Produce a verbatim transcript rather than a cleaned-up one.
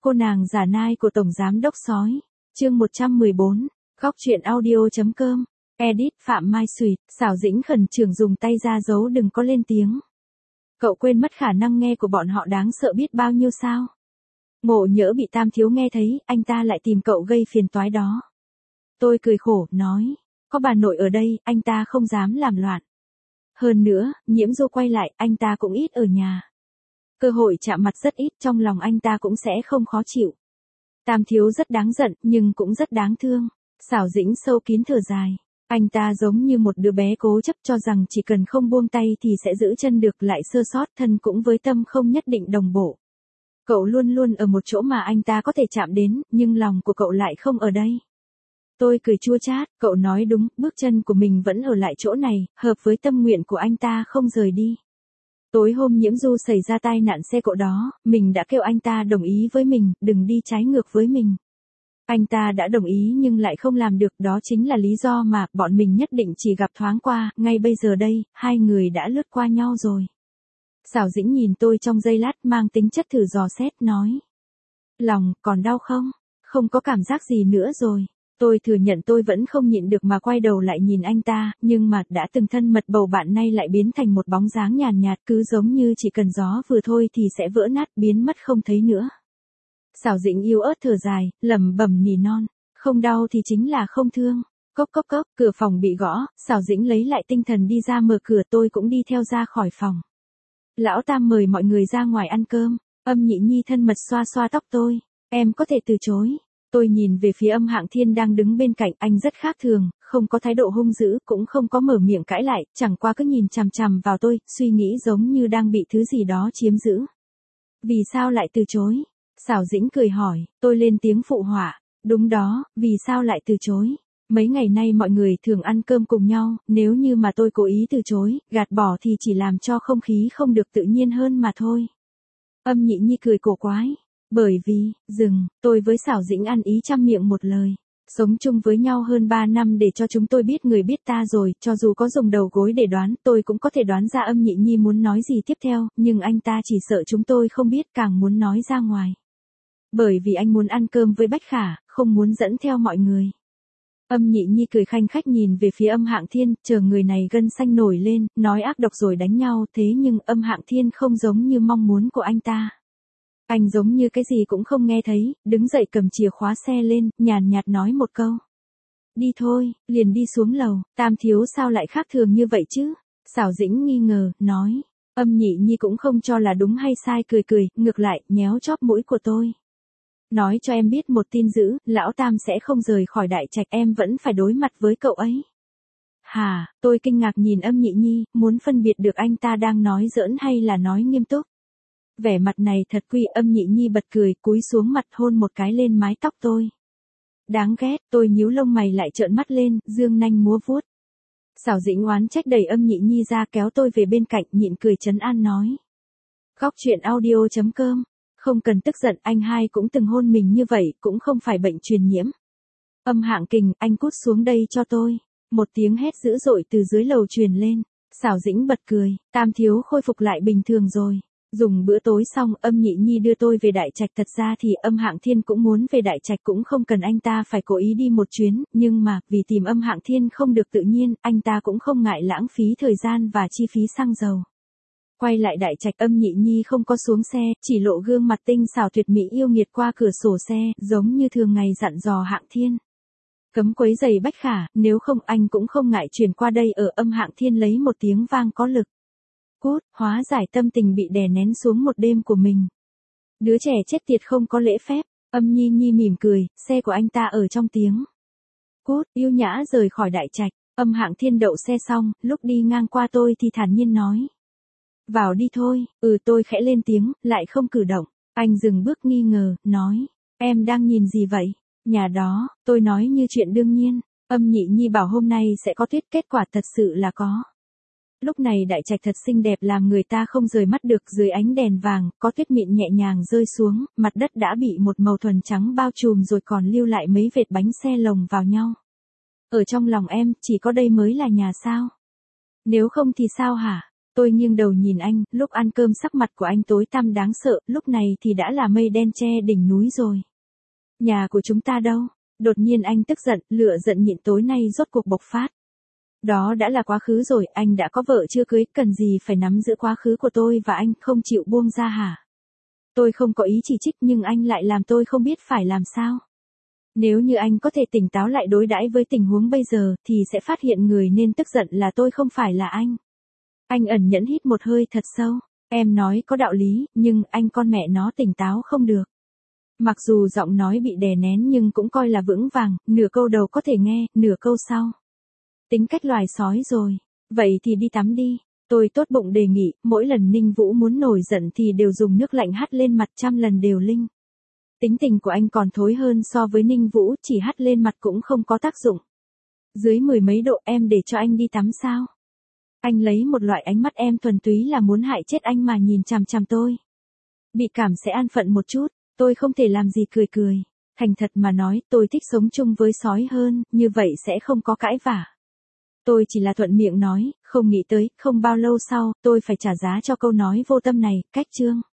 Cô nàng giả nai của Tổng Giám Đốc Sói. Chương một trăm mười bốn. Góc truyện audio.com. Edit Phạm Mai Suyệt. Xảo Dĩnh khẩn trương dùng tay ra dấu đừng có lên tiếng. Cậu quên mất khả năng nghe của bọn họ đáng sợ biết bao nhiêu sao. Ngộ nhỡ bị Tam Thiếu nghe thấy, anh ta lại tìm cậu gây phiền toái đó. Tôi cười khổ, nói. Có bà nội ở đây, anh ta không dám làm loạn. Hơn nữa, Nhiễm Du quay lại, anh ta cũng ít ở nhà. Cơ hội chạm mặt rất ít, trong lòng anh ta cũng sẽ không khó chịu. Tam Thiếu rất đáng giận, nhưng cũng rất đáng thương. Xảo Dĩnh sâu kín thở dài. Anh ta giống như một đứa bé cố chấp cho rằng chỉ cần không buông tay thì sẽ giữ chân được, lại sơ sót thân cũng với tâm không nhất định đồng bộ. Cậu luôn luôn ở một chỗ mà anh ta có thể chạm đến, nhưng lòng của cậu lại không ở đây. Tôi cười chua chát, cậu nói đúng, bước chân của mình vẫn ở lại chỗ này, hợp với tâm nguyện của anh ta không rời đi. Tối hôm Nhiễm Du xảy ra tai nạn xe cộ đó, mình đã kêu anh ta đồng ý với mình, đừng đi trái ngược với mình. Anh ta đã đồng ý nhưng lại không làm được, đó chính là lý do mà bọn mình nhất định chỉ gặp thoáng qua, ngay bây giờ đây, hai người đã lướt qua nhau rồi. Xảo Dĩnh nhìn tôi trong giây lát mang tính chất thử dò xét, nói. Lòng, còn đau không? Không có cảm giác gì nữa rồi. Tôi thừa nhận tôi vẫn không nhịn được mà quay đầu lại nhìn anh ta, nhưng mà đã từng thân mật bầu bạn nay lại biến thành một bóng dáng nhàn nhạt, cứ giống như chỉ cần gió vừa thôi thì sẽ vỡ nát, biến mất không thấy nữa. Xảo Dĩnh yếu ớt thở dài, lẩm bẩm nỉ non, không đau thì chính là không thương. Cốc cốc cốc, cửa phòng bị gõ, Xảo Dĩnh lấy lại tinh thần đi ra mở cửa, tôi cũng đi theo ra khỏi phòng. Lão Tam mời mọi người ra ngoài ăn cơm. Âm Nhị Nhi thân mật xoa xoa tóc tôi. Em có thể từ chối. Tôi nhìn về phía Âm Hạng Thiên đang đứng bên cạnh, anh rất khác thường, không có thái độ hung dữ, cũng không có mở miệng cãi lại, chẳng qua cứ nhìn chằm chằm vào tôi, suy nghĩ giống như đang bị thứ gì đó chiếm giữ. Vì sao lại từ chối? Xảo Dĩnh cười hỏi, tôi lên tiếng phụ họa. Đúng đó, vì sao lại từ chối? Mấy ngày nay mọi người thường ăn cơm cùng nhau, nếu như mà tôi cố ý từ chối, gạt bỏ thì chỉ làm cho không khí không được tự nhiên hơn mà thôi. Âm Nhị Nhi cười cổ quái. Bởi vì, dừng, tôi với Xảo Dĩnh ăn ý trăm miệng một lời. Sống chung với nhau hơn ba năm để cho chúng tôi biết người biết ta rồi, cho dù có dùng đầu gối để đoán, tôi cũng có thể đoán ra Âm Nhị Nhi muốn nói gì tiếp theo, nhưng anh ta chỉ sợ chúng tôi không biết, càng muốn nói ra ngoài. Bởi vì anh muốn ăn cơm với Bách Khả, không muốn dẫn theo mọi người. Âm Nhị Nhi cười khanh khách nhìn về phía Âm Hạng Thiên, chờ người này gân xanh nổi lên, nói ác độc rồi đánh nhau, thế nhưng Âm Hạng Thiên không giống như mong muốn của anh ta. Anh giống như cái gì cũng không nghe thấy, đứng dậy cầm chìa khóa xe lên, nhàn nhạt nói một câu. Đi thôi, liền đi xuống lầu. Tam Thiếu sao lại khác thường như vậy chứ? Xảo Dĩnh nghi ngờ, nói. Âm Nhị Nhi cũng không cho là đúng hay sai, cười cười, ngược lại, nhéo chóp mũi của tôi. Nói cho em biết một tin dữ, lão Tam sẽ không rời khỏi Đại Trạch, em vẫn phải đối mặt với cậu ấy. Hà, tôi kinh ngạc nhìn Âm Nhị Nhi, muốn phân biệt được anh ta đang nói giỡn hay là nói nghiêm túc. Vẻ mặt này thật quỷ. Âm Nhị Nhi bật cười, cúi xuống mặt hôn một cái lên mái tóc tôi. Đáng ghét, tôi nhíu lông mày lại trợn mắt lên, dương nanh múa vuốt. Xảo Dĩnh oán trách đẩy Âm Nhị Nhi ra kéo tôi về bên cạnh, nhịn cười trấn an nói. Góc truyện audio.com. Không cần tức giận, anh hai cũng từng hôn mình như vậy, cũng không phải bệnh truyền nhiễm. Âm Hạng Kình, anh cút xuống đây cho tôi. Một tiếng hét dữ dội từ dưới lầu truyền lên. Xảo Dĩnh bật cười, Tam Thiếu khôi phục lại bình thường rồi. Dùng bữa tối xong, Âm Nhị Nhi đưa tôi về Đại Trạch, thật ra thì Âm Hạng Thiên cũng muốn về Đại Trạch, cũng không cần anh ta phải cố ý đi một chuyến, nhưng mà, vì tìm Âm Hạng Thiên không được tự nhiên, anh ta cũng không ngại lãng phí thời gian và chi phí xăng dầu. Quay lại Đại Trạch, Âm Nhị Nhi không có xuống xe, chỉ lộ gương mặt tinh xảo tuyệt mỹ yêu nghiệt qua cửa sổ xe, giống như thường ngày dặn dò Hạng Thiên. Cấm quấy giày Bách Khả, nếu không anh cũng không ngại chuyển qua đây ở. Âm Hạng Thiên lấy một tiếng vang có lực. Cút, hóa giải tâm tình bị đè nén xuống một đêm của mình. Đứa trẻ chết tiệt không có lễ phép. Âm Nhi Nhi mỉm cười, xe của anh ta ở trong tiếng. Cút, yêu nhã rời khỏi Đại Trạch. Âm Hạng Thiên đậu xe xong, lúc đi ngang qua tôi thì thản nhiên nói. Vào đi thôi. Ừ, tôi khẽ lên tiếng, lại không cử động. Anh dừng bước nghi ngờ, nói. Em đang nhìn gì vậy? Nhà đó, tôi nói như chuyện đương nhiên. Âm Nhị Nhi bảo hôm nay sẽ có tuyết, kết quả thật sự là có. Lúc này Đại Trạch thật xinh đẹp làm người ta không rời mắt được, dưới ánh đèn vàng, có tuyết mịn nhẹ nhàng rơi xuống, mặt đất đã bị một màu thuần trắng bao trùm rồi còn lưu lại mấy vệt bánh xe lồng vào nhau. Ở trong lòng em, chỉ có đây mới là nhà sao? Nếu không thì sao hả? Tôi nghiêng đầu nhìn anh, lúc ăn cơm sắc mặt của anh tối tăm đáng sợ, lúc này thì đã là mây đen che đỉnh núi rồi. Nhà của chúng ta đâu? Đột nhiên anh tức giận, lửa giận nhịn tối nay rốt cuộc bộc phát. Đó đã là quá khứ rồi, anh đã có vợ chưa cưới, cần gì phải nắm giữ quá khứ của tôi và anh, không chịu buông ra hả? Tôi không có ý chỉ trích nhưng anh lại làm tôi không biết phải làm sao. Nếu như anh có thể tỉnh táo lại đối đãi với tình huống bây giờ thì sẽ phát hiện người nên tức giận là tôi không phải là anh. Anh ẩn nhẫn hít một hơi thật sâu. Em nói có đạo lý, nhưng anh con mẹ nó tỉnh táo không được. Mặc dù giọng nói bị đè nén nhưng cũng coi là vững vàng, nửa câu đầu có thể nghe, nửa câu sau. Tính cách loài sói rồi. Vậy thì đi tắm đi. Tôi tốt bụng đề nghị, mỗi lần Ninh Vũ muốn nổi giận thì đều dùng nước lạnh hắt lên mặt trăm lần đều linh. Tính tình của anh còn thối hơn so với Ninh Vũ, chỉ hắt lên mặt cũng không có tác dụng. Dưới mười mấy độ em để cho anh đi tắm sao? Anh lấy một loại ánh mắt em thuần túy là muốn hại chết anh mà nhìn chằm chằm tôi. Bị cảm sẽ an phận một chút, tôi không thể làm gì cười cười. Thành thật mà nói, tôi thích sống chung với sói hơn, như vậy sẽ không có cãi vả. Tôi chỉ là thuận miệng nói, không nghĩ tới, không bao lâu sau, tôi phải trả giá cho câu nói vô tâm này, cách chương.